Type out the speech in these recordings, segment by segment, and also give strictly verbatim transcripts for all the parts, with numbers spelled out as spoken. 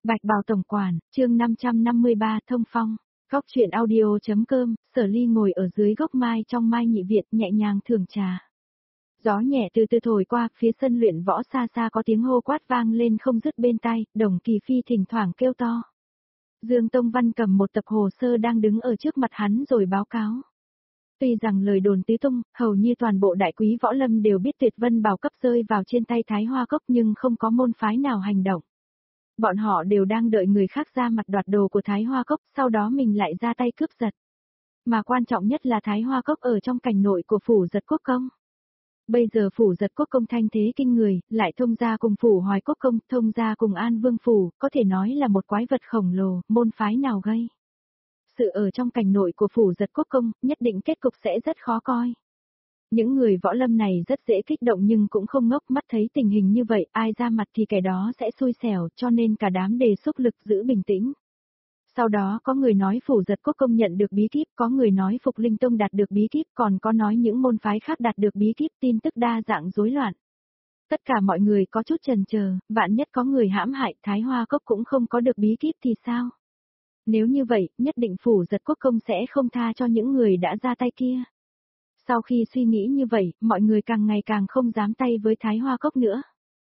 Bạch Bào Tổng Quản, chương năm trăm năm mươi ba thông phong, góc chuyện audio.com, Sở Ly ngồi ở dưới gốc mai trong mai nhị viện nhẹ nhàng thưởng trà. Gió nhẹ từ từ thổi qua, phía sân luyện võ xa xa có tiếng hô quát vang lên không dứt bên tai, Đồng Kỳ Phi thỉnh thoảng kêu to. Dương Tông Văn cầm một tập hồ sơ đang đứng ở trước mặt hắn rồi báo cáo. Tuy rằng lời đồn tứ tung, hầu như toàn bộ đại quý võ lâm đều biết Tuyệt Vân Bảo cấp rơi vào trên tay Thái Hoa Cốc nhưng không có môn phái nào hành động. Bọn họ đều đang đợi người khác ra mặt đoạt đồ của Thái Hoa Cốc, sau đó mình lại ra tay cướp giật. Mà quan trọng nhất là Thái Hoa Cốc ở trong cảnh nội của phủ Giật Quốc Công. Bây giờ phủ Giật Quốc Công thanh thế kinh người, lại thông gia cùng phủ Hoài Quốc Công, thông gia cùng An Vương phủ, có thể nói là một quái vật khổng lồ, môn phái nào gây. Sự ở trong cảnh nội của phủ Giật Quốc Công, nhất định kết cục sẽ rất khó coi. Những người võ lâm này rất dễ kích động nhưng cũng không ngốc, mắt thấy tình hình như vậy, ai ra mặt thì kẻ đó sẽ xui xẻo, cho nên cả đám đề xúc lực giữ bình tĩnh. Sau đó có người nói phủ Giật Quốc Công nhận được bí kíp, có người nói Phục Linh Tông đạt được bí kíp, còn có nói những môn phái khác đạt được bí kíp, tin tức đa dạng rối loạn. Tất cả mọi người có chút chần chờ, vạn nhất có người hãm hại, Thái Hoa Cốc cũng không có được bí kíp thì sao? Nếu như vậy, nhất định phủ Giật Quốc Công sẽ không tha cho những người đã ra tay kia. Sau khi suy nghĩ như vậy, mọi người càng ngày càng không dám tay với Thái Hoa Cốc nữa.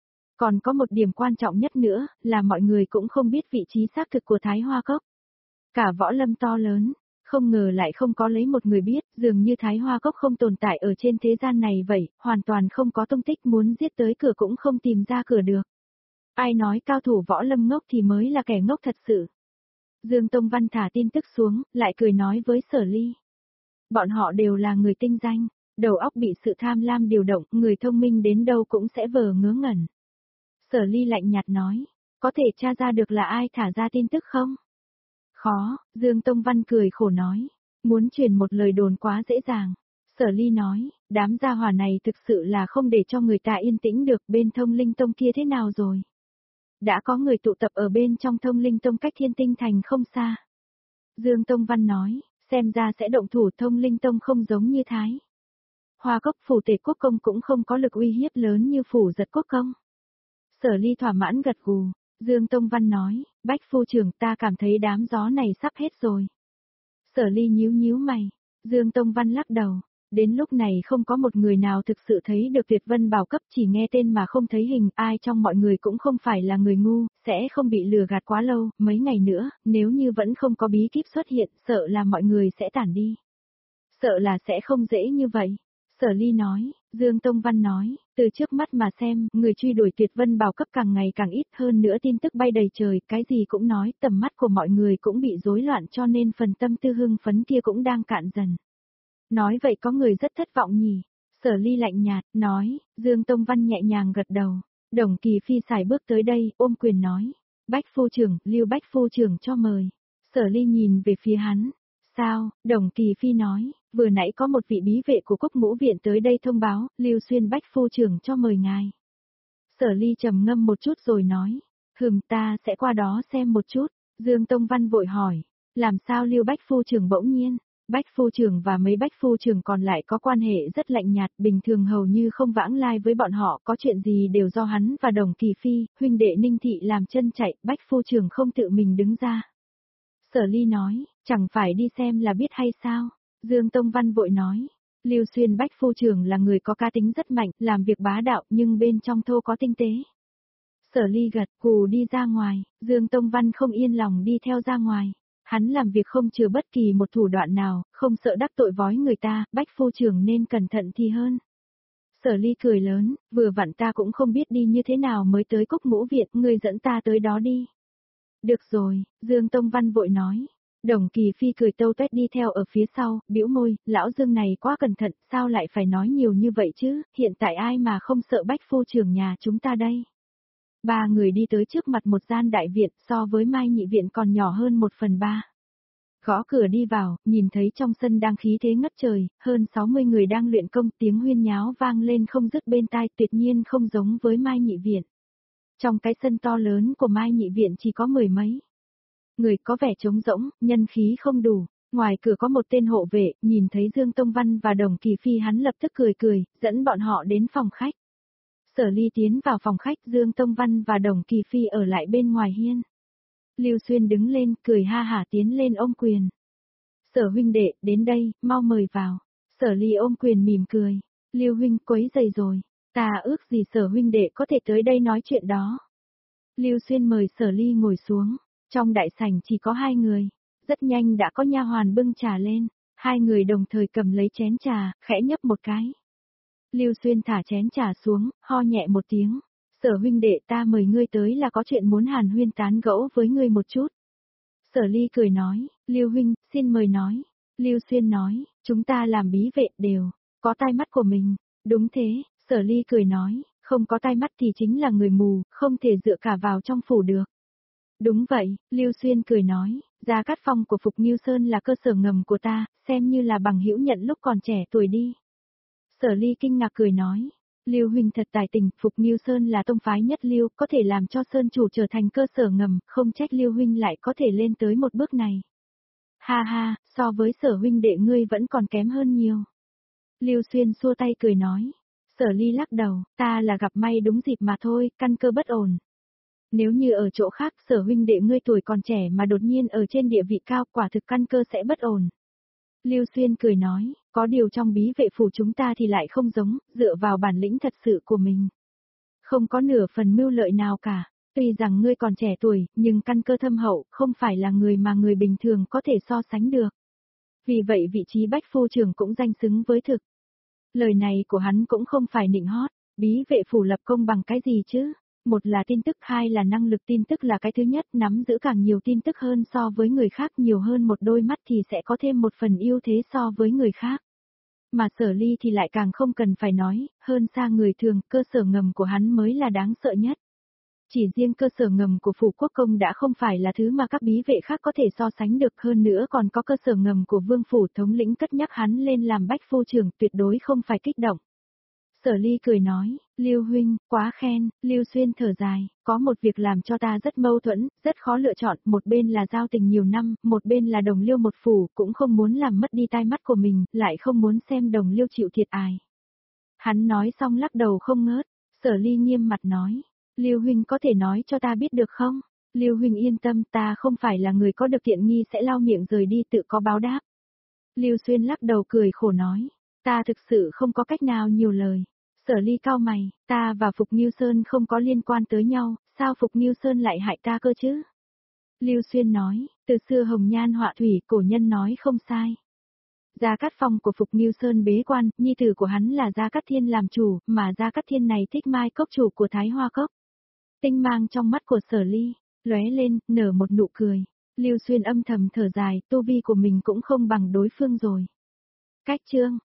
Còn có một điểm quan trọng nhất nữa, là mọi người cũng không biết vị trí xác thực của Thái Hoa Cốc. Cả võ lâm to lớn, không ngờ lại không có lấy một người biết, dường như Thái Hoa Cốc không tồn tại ở trên thế gian này vậy, hoàn toàn không có tung tích, muốn giết tới cửa cũng không tìm ra cửa được. Ai nói cao thủ võ lâm ngốc thì mới là kẻ ngốc thật sự. Dương Tông Văn thả tin tức xuống, lại cười nói với Sở Ly. Bọn họ đều là người tinh danh, đầu óc bị sự tham lam điều động, người thông minh đến đâu cũng sẽ vờ ngớ ngẩn. Sở Ly lạnh nhạt nói, có thể tra ra được là ai thả ra tin tức không? Khó, Dương Tông Văn cười khổ nói, muốn truyền một lời đồn quá dễ dàng. Sở Ly nói, đám gia hỏa này thực sự là không để cho người ta yên tĩnh được, bên Thông Linh Tông kia thế nào rồi? Đã có người tụ tập ở bên trong Thông Linh Tông cách Thiên Tinh Thành không xa. Dương Tông Văn nói, xem ra sẽ động thủ, Thông Linh Tông không giống như Thái Hoa Cốc, phủ Tề Quốc Công cũng không có lực uy hiếp lớn như phủ Giật Quốc Công. Sở Ly thỏa mãn gật gù, Dương Tông Văn nói, Bách phu trưởng, ta cảm thấy đám gió này sắp hết rồi. Sở Ly nhíu nhíu mày, Dương Tông Văn lắc đầu, đến lúc này không có một người nào thực sự thấy được Tuyệt Vân Bảo cấp, chỉ nghe tên mà không thấy hình, ai trong mọi người cũng không phải là người ngu, sẽ không bị lừa gạt quá lâu, mấy ngày nữa, nếu như vẫn không có bí kíp xuất hiện, sợ là mọi người sẽ tản đi. Sợ là sẽ không dễ như vậy. Sở Ly nói, Dương Tông Văn nói, từ trước mắt mà xem, người truy đuổi Tuyệt Vân Bảo cấp càng ngày càng ít, hơn nữa tin tức bay đầy trời, cái gì cũng nói, tầm mắt của mọi người cũng bị rối loạn, cho nên phần tâm tư hưng phấn kia cũng đang cạn dần. Nói vậy có người rất thất vọng nhỉ? Sở Ly lạnh nhạt, nói, Dương Tông Văn nhẹ nhàng gật đầu. Đồng Kỳ Phi xài bước tới đây, ôm quyền nói, Bách phu trưởng, Lưu Bách phu trưởng cho mời. Sở Ly nhìn về phía hắn. Sao? Đồng Kỳ Phi nói, vừa nãy có một vị bí vệ của Cúc Ngũ Viện tới đây thông báo, Lưu Xuyên Bách phu trưởng cho mời ngài. Sở Ly trầm ngâm một chút rồi nói, hừm, ta sẽ qua đó xem một chút. Dương Tông Văn vội hỏi, làm sao Lưu Bách phu trưởng bỗng nhiên? Bách phu trưởng và mấy bách phu trưởng còn lại có quan hệ rất lạnh nhạt, bình thường hầu như không vãng lai với bọn họ, có chuyện gì đều do hắn và Đồng Kỳ Phi, huynh đệ Ninh Thị làm chân chạy, bách phu trưởng không tự mình đứng ra. Sở Ly nói, chẳng phải đi xem là biết hay sao? Dương Tông Văn vội nói, Lưu Xuyên bách phu trưởng là người có cá tính rất mạnh, làm việc bá đạo nhưng bên trong thô có tinh tế. Sở Ly gật gù đi ra ngoài, Dương Tông Văn không yên lòng đi theo ra ngoài. Hắn làm việc không chừa bất kỳ một thủ đoạn nào, không sợ đắc tội vói người ta, bách phu trưởng nên cẩn thận thì hơn. Sở Ly cười lớn, vừa vặn ta cũng không biết đi như thế nào mới tới Cúc Ngũ Viện, ngươi dẫn ta tới đó đi. Được rồi, Dương Tông Văn vội nói. Đồng Kỳ Phi cười tâu tuét đi theo ở phía sau, bĩu môi, lão Dương này quá cẩn thận, sao lại phải nói nhiều như vậy chứ, hiện tại ai mà không sợ bách phu trưởng nhà chúng ta đây. Ba người đi tới trước mặt một gian đại viện, so với Mai Nhị Viện còn nhỏ hơn một phần ba. Gõ cửa đi vào, nhìn thấy trong sân đang khí thế ngất trời, hơn sáu mươi người đang luyện công, tiếng huyên nháo vang lên không dứt bên tai, tuyệt nhiên không giống với Mai Nhị Viện. Trong cái sân to lớn của Mai Nhị Viện chỉ có mười mấy người, có vẻ trống rỗng, nhân khí không đủ. Ngoài cửa có một tên hộ vệ, nhìn thấy Dương Tông Văn và Đồng Kỳ Phi hắn lập tức cười cười, dẫn bọn họ đến phòng khách. Sở Ly tiến vào phòng khách, Dương Tông Văn và Đồng Kỳ Phi ở lại bên ngoài hiên. Lưu Xuyên đứng lên, cười ha hả tiến lên ôm quyền. Sở huynh đệ, đến đây, mau mời vào. Sở Ly ôm quyền mỉm cười. Lưu huynh quấy rầy rồi, ta ước gì Sở huynh đệ có thể tới đây nói chuyện đó. Lưu Xuyên mời Sở Ly ngồi xuống, trong đại sảnh chỉ có hai người, rất nhanh đã có nha hoàn bưng trà lên, hai người đồng thời cầm lấy chén trà, khẽ nhấp một cái. Lưu Xuyên thả chén trà xuống, ho nhẹ một tiếng. Sở huynh đệ, ta mời ngươi tới là có chuyện muốn hàn huyên tán gẫu với ngươi một chút. Sở Ly cười nói, Lưu huynh, xin mời nói. Lưu Xuyên nói, chúng ta làm bí vệ đều, có tai mắt của mình. Đúng thế, Sở Ly cười nói, không có tai mắt thì chính là người mù, không thể dựa cả vào trong phủ được. Đúng vậy, Lưu Xuyên cười nói, Gia Cát Phong của Phục Nghiêu Sơn là cơ sở ngầm của ta, xem như là bằng hữu nhận lúc còn trẻ tuổi đi. Sở Ly kinh ngạc cười nói, Lưu huynh thật tài tình, Phục Nghiêu Sơn là tông phái nhất lưu, có thể làm cho Sơn chủ trở thành cơ sở ngầm, không trách Lưu huynh lại có thể lên tới một bước này. Ha ha, so với Sở huynh đệ ngươi vẫn còn kém hơn nhiều. Lưu Xuyên xua tay cười nói, Sở Ly lắc đầu, ta là gặp may đúng dịp mà thôi, căn cơ bất ổn. Nếu như ở chỗ khác Sở huynh đệ ngươi tuổi còn trẻ mà đột nhiên ở trên địa vị cao, quả thực căn cơ sẽ bất ổn. Lưu Xuyên cười nói, có điều trong bí vệ phủ chúng ta thì lại không giống, dựa vào bản lĩnh thật sự của mình. Không có nửa phần mưu lợi nào cả, tuy rằng ngươi còn trẻ tuổi, nhưng căn cơ thâm hậu, không phải là người mà người bình thường có thể so sánh được. Vì vậy vị trí bách phu trưởng cũng danh xứng với thực. Lời này của hắn cũng không phải nịnh hót, bí vệ phủ lập công bằng cái gì chứ? Một là tin tức, hai là năng lực. Tin tức là cái thứ nhất, nắm giữ càng nhiều tin tức hơn so với người khác, nhiều hơn một đôi mắt thì sẽ có thêm một phần ưu thế so với người khác. Mà Sở Ly thì lại càng không cần phải nói, hơn xa người thường, cơ sở ngầm của hắn mới là đáng sợ nhất. Chỉ riêng cơ sở ngầm của phủ quốc công đã không phải là thứ mà các bí vệ khác có thể so sánh được, hơn nữa còn có cơ sở ngầm của vương phủ thống lĩnh cất nhắc hắn lên làm bách phu trưởng, tuyệt đối không phải kích động. Sở Ly cười nói, Lưu huynh, quá khen. Lưu Xuyên thở dài, có một việc làm cho ta rất mâu thuẫn, rất khó lựa chọn, một bên là giao tình nhiều năm, một bên là Đồng Liêu một phủ, cũng không muốn làm mất đi tai mắt của mình, lại không muốn xem Đồng Liêu chịu thiệt ai. Hắn nói xong lắc đầu không ngớt. Sở Ly nghiêm mặt nói, Lưu huynh có thể nói cho ta biết được không? Lưu huynh yên tâm, ta không phải là người có được tiện nghi sẽ lau miệng rời đi tự có báo đáp. Lưu Xuyên lắc đầu cười khổ nói, ta thực sự không có cách nào nhiều lời. Sở Ly cau mày, ta và Phục Nghiêu Sơn không có liên quan tới nhau, sao Phục Nghiêu Sơn lại hại ta cơ chứ? Lưu Xuyên nói, từ xưa hồng nhan họa thủy, cổ nhân nói không sai. Gia Cát Phong của Phục Nghiêu Sơn bế quan, nhi tử của hắn là Gia Cát Thiên làm chủ, mà Gia Cát Thiên này thích Mai Cốc chủ của Thái Hoa Cốc. Tinh mang trong mắt của Sở Ly lóe lên, nở một nụ cười. Lưu Xuyên âm thầm thở dài, tu vi của mình cũng không bằng đối phương rồi. Cách chương